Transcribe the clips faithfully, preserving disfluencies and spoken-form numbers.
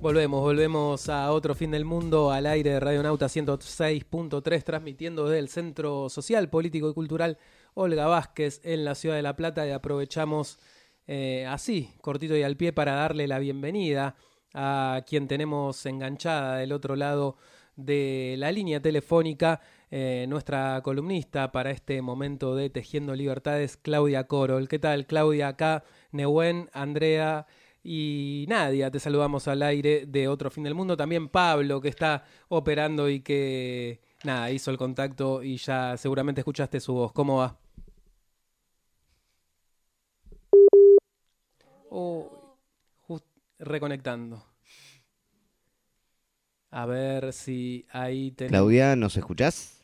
Volvemos, volvemos a otro fin del mundo al aire de Radionauta ciento seis punto tres, transmitiendo desde el Centro Social, Político y Cultural Olga Vázquez en la Ciudad de La Plata, y aprovechamos eh, así, cortito y al pie, para darle la bienvenida a quien tenemos enganchada del otro lado de la línea telefónica, eh, nuestra columnista para este momento de Tejiendo Libertades, Claudia Corol. ¿Qué tal, Claudia? Acá, Nehuen, Andrea y Nadia, te saludamos al aire de Otro Fin del Mundo. También Pablo, que está operando y que, nada, hizo el contacto y ya seguramente escuchaste su voz. ¿Cómo va? Oh, just reconectando. A ver si ahí tenemos... Claudia, ¿nos escuchás?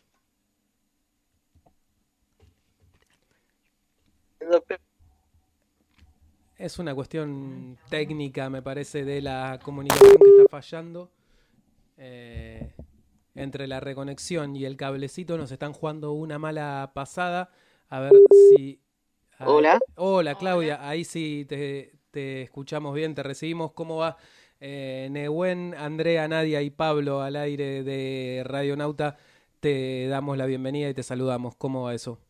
Es una cuestión técnica, me parece, de la comunicación que está fallando. Eh, entre la reconexión y el cablecito nos están jugando una mala pasada. A ver si... Ahí... Hola. Hola, Claudia. Ahí sí te, te escuchamos bien, te recibimos. ¿Cómo va? Eh, Nehuen, Andrea, Nadia y Pablo al aire de Radionauta. Te damos la bienvenida y te saludamos. ¿Cómo va eso?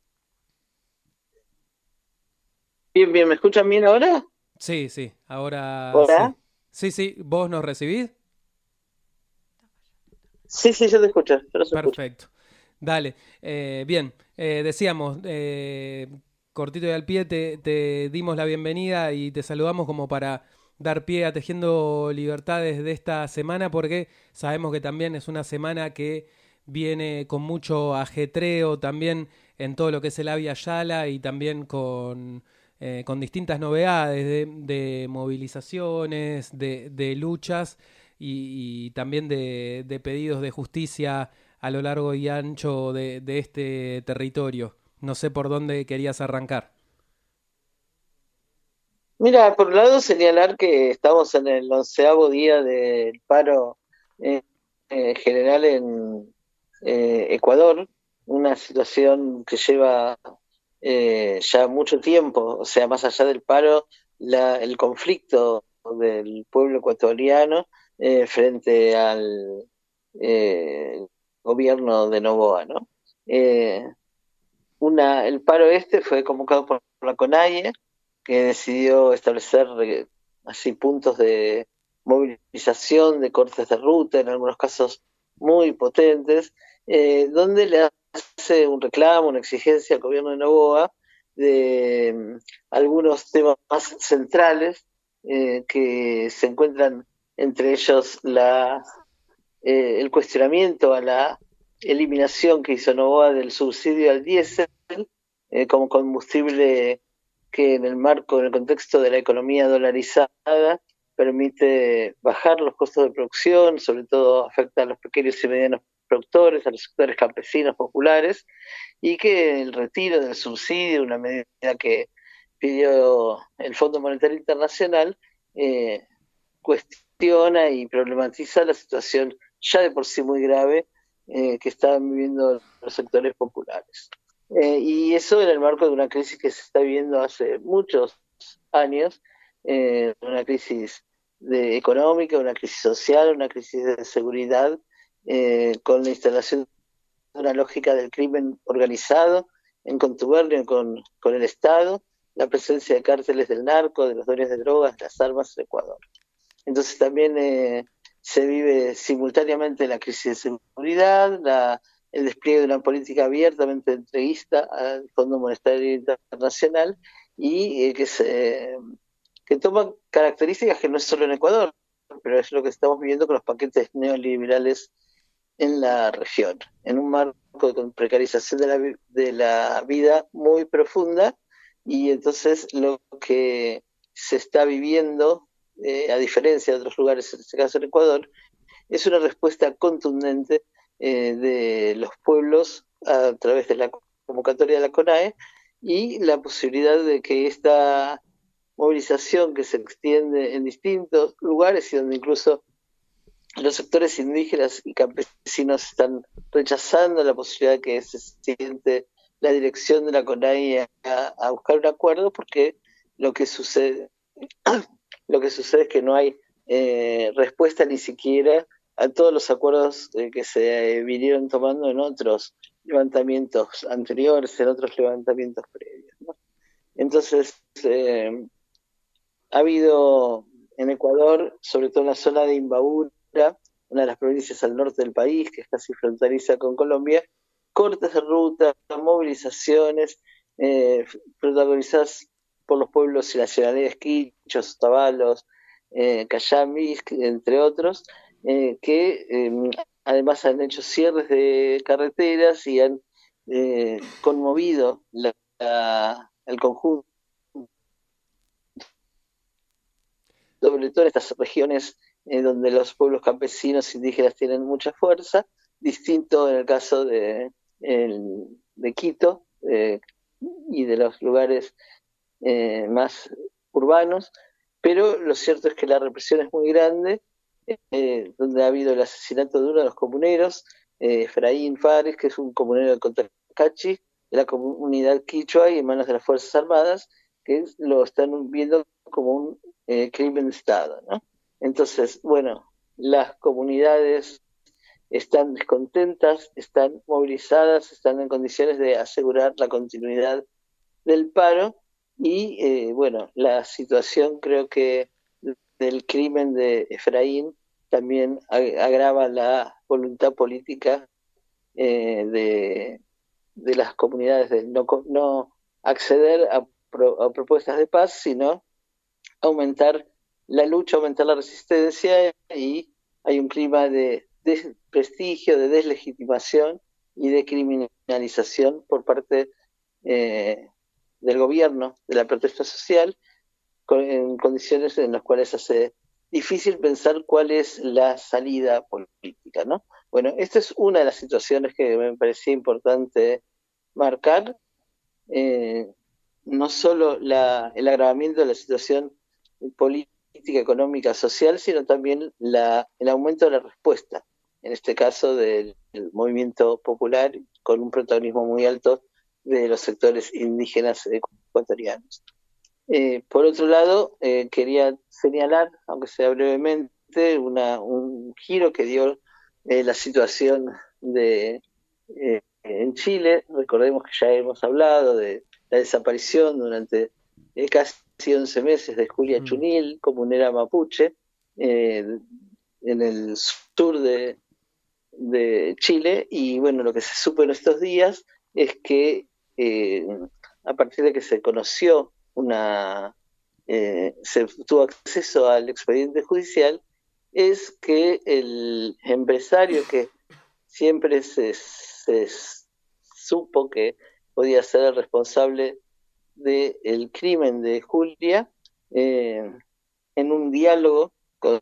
Bien, bien, ¿me escuchan bien ahora? Sí, sí, ahora sí. Hola. Sí, sí, ¿vos nos recibís? Sí, sí, yo te escucho, yo los escucho. Perfecto. Dale. Eh, bien, eh, decíamos, eh, cortito y al pie, te, te dimos la bienvenida y te saludamos como para dar pie a Tejiendo Libertades de esta semana, porque sabemos que también es una semana que viene con mucho ajetreo también en todo lo que es el Avia Yala, y también con, eh, con distintas novedades de, de movilizaciones, de, de luchas y, y también de, de pedidos de justicia a lo largo y ancho de, de este territorio. No sé por dónde querías arrancar. Mira, por un lado señalar que estamos en el onceavo día del paro eh, eh, general en eh, Ecuador, una situación que lleva eh, ya mucho tiempo, o sea, más allá del paro, la, el conflicto del pueblo ecuatoriano eh, frente al eh, gobierno de Noboa, ¿no? Eh, una, el paro este fue convocado por la CONAIE, que decidió establecer eh, así puntos de movilización, de cortes de ruta, en algunos casos muy potentes, eh, donde le hace un reclamo, una exigencia al gobierno de Noboa de um, algunos temas más centrales eh, que se encuentran entre ellos la, eh, el cuestionamiento a la eliminación que hizo Noboa del subsidio al diésel eh, como combustible que en el marco, en el contexto de la economía dolarizada, permite bajar los costos de producción, sobre todo afecta a los pequeños y medianos productores, a los sectores campesinos populares, y que el retiro del subsidio, una medida que pidió el Fondo Monetario Internacional, eh, cuestiona y problematiza la situación ya de por sí muy grave eh, que están viviendo los sectores populares. Eh, y eso en el marco de una crisis que se está viviendo hace muchos años, eh, una crisis de económica, una crisis social, una crisis de seguridad, eh, con la instalación de una lógica del crimen organizado en contubernio con, con el Estado, la presencia de cárteles del narco, de los dueños de drogas, de las armas en Ecuador. Entonces también eh, se vive simultáneamente la crisis de seguridad, la, el despliegue de una política abiertamente entreguista al Fondo Monetario Internacional y eh, que, se, que toma características que no es solo en Ecuador, pero es lo que estamos viviendo con los paquetes neoliberales en la región, en un marco de precarización de la, de la vida muy profunda, y entonces lo que se está viviendo, eh, a diferencia de otros lugares, en este caso en Ecuador, es una respuesta contundente eh, de los pueblos a través de la convocatoria de la CONAE y la posibilidad de que esta movilización que se extiende en distintos lugares y donde incluso los sectores indígenas y campesinos están rechazando la posibilidad de que se siente la dirección de la CONAI a, a buscar un acuerdo, porque lo que sucede lo que sucede es que no hay eh, respuesta ni siquiera a todos los acuerdos eh, que se eh, vinieron tomando en otros levantamientos anteriores, en otros levantamientos previos, ¿no? Entonces, eh, ha habido en Ecuador, sobre todo en la zona de Imbabura, una de las provincias al norte del país, que es casi fronteriza con Colombia, cortes de ruta, movilizaciones, eh, protagonizadas por los pueblos y nacionalidades quichos, tabalos, eh, cayambis, entre otros, eh, que eh, además han hecho cierres de carreteras y han eh, conmovido la, la, el conjunto, sobre todo en estas regiones eh, donde los pueblos campesinos indígenas tienen mucha fuerza, distinto en el caso de, el, de Quito eh, y de los lugares eh, más urbanos, pero lo cierto es que la represión es muy grande, eh, donde ha habido el asesinato de uno de los comuneros, eh, Efraín Fares, que es un comunero de Cotacachi, de la comunidad quichua y en manos de las Fuerzas Armadas, que lo están viendo como un eh, crimen de Estado, ¿no? Entonces, bueno, las comunidades están descontentas, están movilizadas, están en condiciones de asegurar la continuidad del paro y, eh, bueno, la situación creo que del crimen de Efraín también agrava la voluntad política eh, de, de las comunidades de no, no acceder a, pro, a propuestas de paz, sino aumentar la lucha, aumentar la resistencia, y hay un clima de desprestigio, de deslegitimación y de criminalización por parte eh, del gobierno, de la protesta social, con, en condiciones en las cuales hace difícil pensar cuál es la salida política, ¿no? Bueno, esta es una de las situaciones que me parecía importante marcar, eh, no solo la, el agravamiento de la situación política, económica, social, sino también la, el aumento de la respuesta, en este caso del, del movimiento popular, con un protagonismo muy alto de los sectores indígenas ecuatorianos. Eh, por otro lado, eh, quería señalar, aunque sea brevemente, una, un giro que dio eh, la situación de, eh, en Chile. Recordemos que ya hemos hablado de la desaparición durante eh, casi once meses de Julia Chunil, comunera mapuche, eh, en el sur de, de Chile, y bueno, lo que se supo en estos días es que eh, a partir de que se conoció una, eh, se tuvo acceso al expediente judicial, es que el empresario que siempre se, se supo que podía ser el responsable del crimen de Julia, eh, en un diálogo con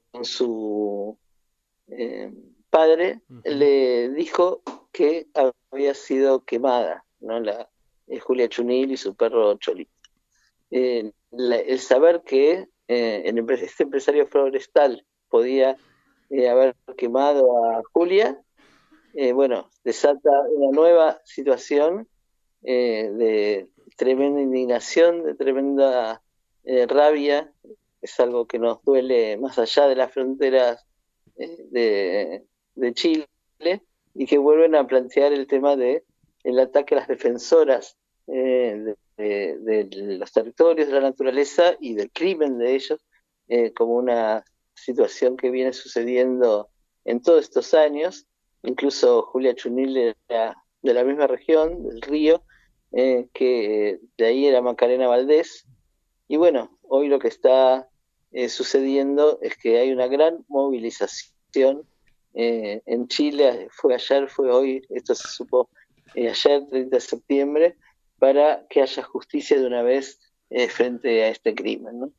su eh, padre, uh-huh. le dijo que había sido quemada, ¿no? La, eh, Julia Chunil y su perro Cholito. Eh, la, el saber que eh, el, este empresario forestal podía eh, haber quemado a Julia, eh, bueno, desata una nueva situación eh, de tremenda indignación, de tremenda eh, rabia. Es algo que nos duele más allá de las fronteras eh, de, de Chile, y que vuelven a plantear el tema de el ataque a las defensoras eh, de, de, de los territorios, de la naturaleza y del crimen de ellos, eh, como una situación que viene sucediendo en todos estos años. Incluso Julia Chunil era de la misma región, del Río, eh, que de ahí era Macarena Valdés. Y bueno, hoy lo que está eh, sucediendo es que hay una gran movilización eh, en Chile. Fue ayer, fue hoy, esto se supo eh, ayer, treinta de septiembre, para que haya justicia de una vez eh, frente a este crimen, ¿no?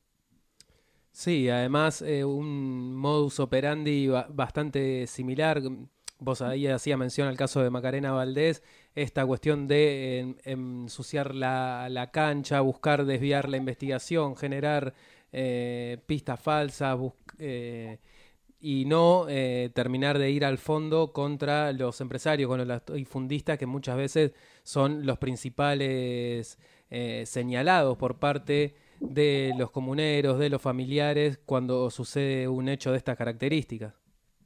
Sí, además eh, un modus operandi ba- bastante similar. Vos ahí hacía mención al caso de Macarena Valdés, esta cuestión de en, ensuciar la, la cancha, buscar desviar la investigación, generar eh, pistas falsas bus- eh, y no eh, terminar de ir al fondo contra los empresarios, con los latifundistas, que muchas veces son los principales eh, señalados por parte de los comuneros, de los familiares, cuando sucede un hecho de estas características.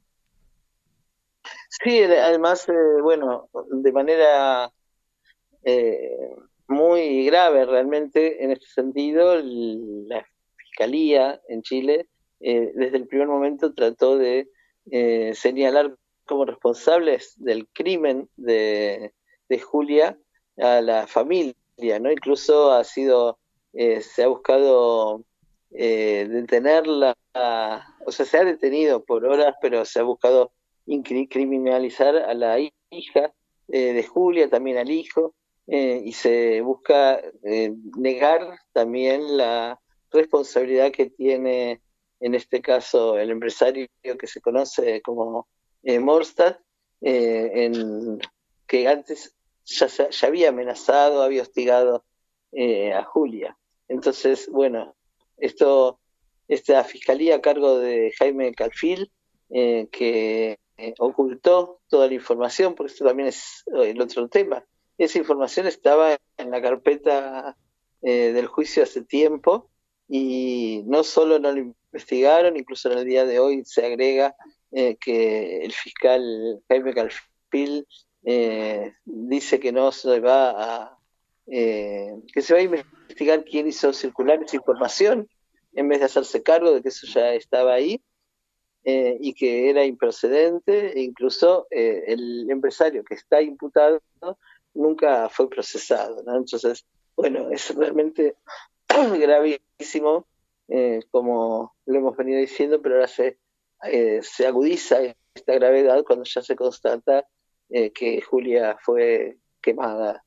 Sí, además, eh, bueno, de manera eh, muy grave realmente en este sentido, el- la Fiscalía en Chile eh, desde el primer momento trató de eh, señalar como responsables del crimen de, de Julia a la familia, ¿no? Incluso ha sido, eh, se ha buscado eh, detenerla, o sea, se ha detenido por horas, pero se ha buscado incri- criminalizar a la hija eh, de Julia, también al hijo, eh, y se busca eh, negar también la responsabilidad que tiene en este caso el empresario que se conoce como eh, Morstad, eh, en, que antes ya, se- ya había amenazado, había hostigado eh, a Julia. Entonces, bueno, esto, esta fiscalía a cargo de Jaime Calfil, eh, que eh, ocultó toda la información, porque esto también es eh, el otro tema. Esa información estaba en la carpeta eh, del juicio hace tiempo y no solo no lo investigaron, incluso en el día de hoy se agrega eh, que el fiscal Jaime Calfil eh, dice que no se va a eh, que se va a investigar quién hizo circular esa información en vez de hacerse cargo de que eso ya estaba ahí eh, y que era improcedente, e incluso eh, el empresario que está imputado nunca fue procesado, ¿no? Entonces, bueno, es realmente gravísimo, eh, como lo hemos venido diciendo, pero ahora se, eh, se agudiza esta gravedad cuando ya se constata eh, que Julia fue quemada.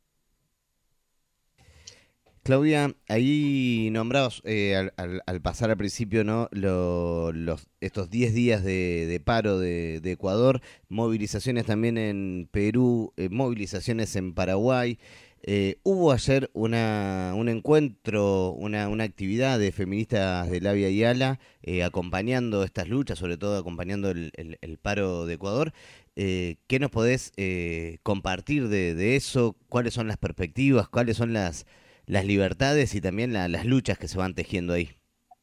Claudia, ahí nombrabas eh, al, al- al pasar al principio, ¿no? Lo- los, estos diez días de, de paro de, de Ecuador, movilizaciones también en Perú, eh, movilizaciones en Paraguay. Eh, hubo ayer una, un encuentro, una, una actividad de feministas de Labia y Ala eh, acompañando estas luchas, sobre todo acompañando el, el- el paro de Ecuador. Eh, ¿qué nos podés eh, compartir de, de eso? ¿Cuáles son las perspectivas? ¿Cuáles son las las libertades y también la- las luchas que se van tejiendo ahí?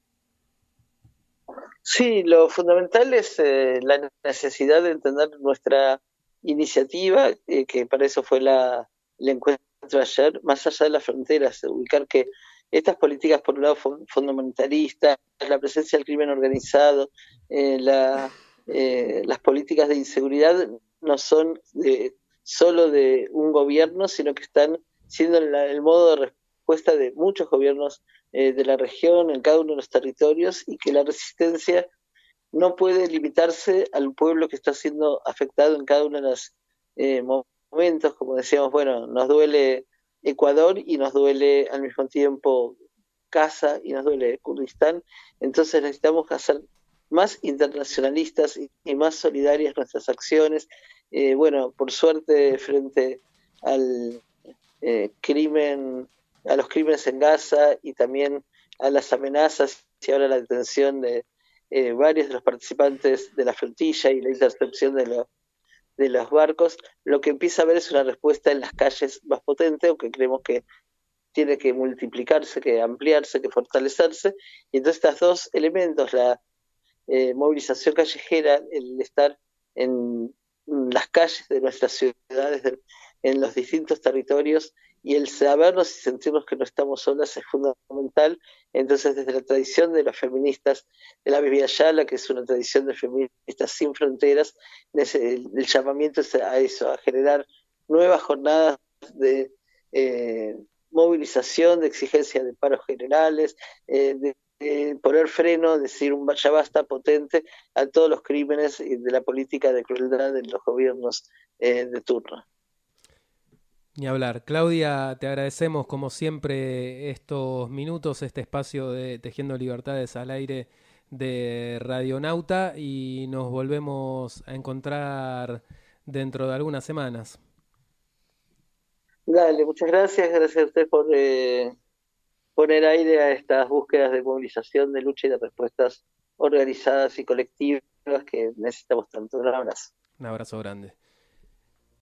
Sí, lo fundamental es eh, la necesidad de entender nuestra iniciativa, eh, que para eso fue la, el encuentro ayer, más allá de las fronteras, ubicar que estas políticas, por un lado, fun- fundamentalistas, la presencia del crimen organizado, eh, la, eh, las políticas de inseguridad no son de, solo de un gobierno, sino que están siendo la- el modo de respuesta de muchos gobiernos eh, de la región, en cada uno de los territorios, y que la resistencia no puede limitarse al pueblo que está siendo afectado en cada uno de los eh, momentos. Como decíamos, bueno, nos duele Ecuador y nos duele al mismo tiempo Gaza y nos duele Kurdistán. Entonces necesitamos hacer más internacionalistas y, y más solidarias nuestras acciones. Eh, bueno, por suerte, frente al eh, crimen, a los crímenes en Gaza y también a las amenazas y ahora la detención de eh, varios de los participantes de la flotilla y la intercepción de, lo, de los barcos, lo que empieza a ver es una respuesta en las calles más potente, aunque creemos que tiene que multiplicarse, que ampliarse, que fortalecerse. Y entonces estos dos elementos, la eh, movilización callejera, el estar en las calles de nuestras ciudades, de, en los distintos territorios, y el sabernos y sentirnos que no estamos solas es fundamental. Entonces, desde la tradición de las feministas de la Biblia Yala, que es una tradición de feministas sin fronteras, el, el llamamiento es a eso, a generar nuevas jornadas de eh, movilización, de exigencia de paros generales, eh, de eh, poner freno, decir un ya basta potente a todos los crímenes de la política de crueldad de los gobiernos eh, de turno. Ni hablar. Claudia, te agradecemos como siempre estos minutos, este espacio de Tejiendo Libertades al aire de Radionauta y nos volvemos a encontrar dentro de algunas semanas. Dale, muchas gracias, gracias a usted por eh, poner aire a estas búsquedas de movilización, de lucha y de respuestas organizadas y colectivas que necesitamos tanto. Un abrazo. Un abrazo grande.